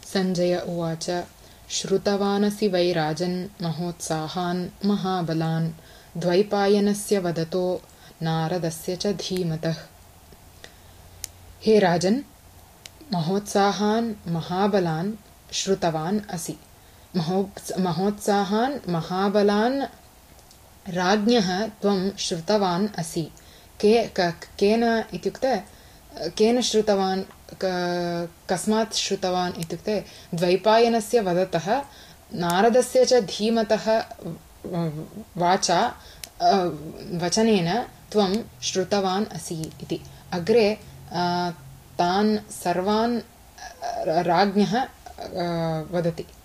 सञ्जय उवाच श्रुतवानसि वै राजन् महोत्साहान् महाबलान् द्वैपायनस्य वदतो नारदस्य च धीमतः। हे राजन्, महोत्साहान् महाबलान् श्रुतवान् असि। महोत्साहान् महाबलान् राज्ञः त्वं श्रुतवान् असि। केन इत्युक्ते केन श्रुतवान्, कस्मात् श्रुतवान् इत्युक्ते द्वैपायनस्य वदतः नारदस्य च धीमतः वाचा वचनेन त्वं श्रुतवान् असि इति। अग्रे तान् सर्वान् राज्ञः वदति।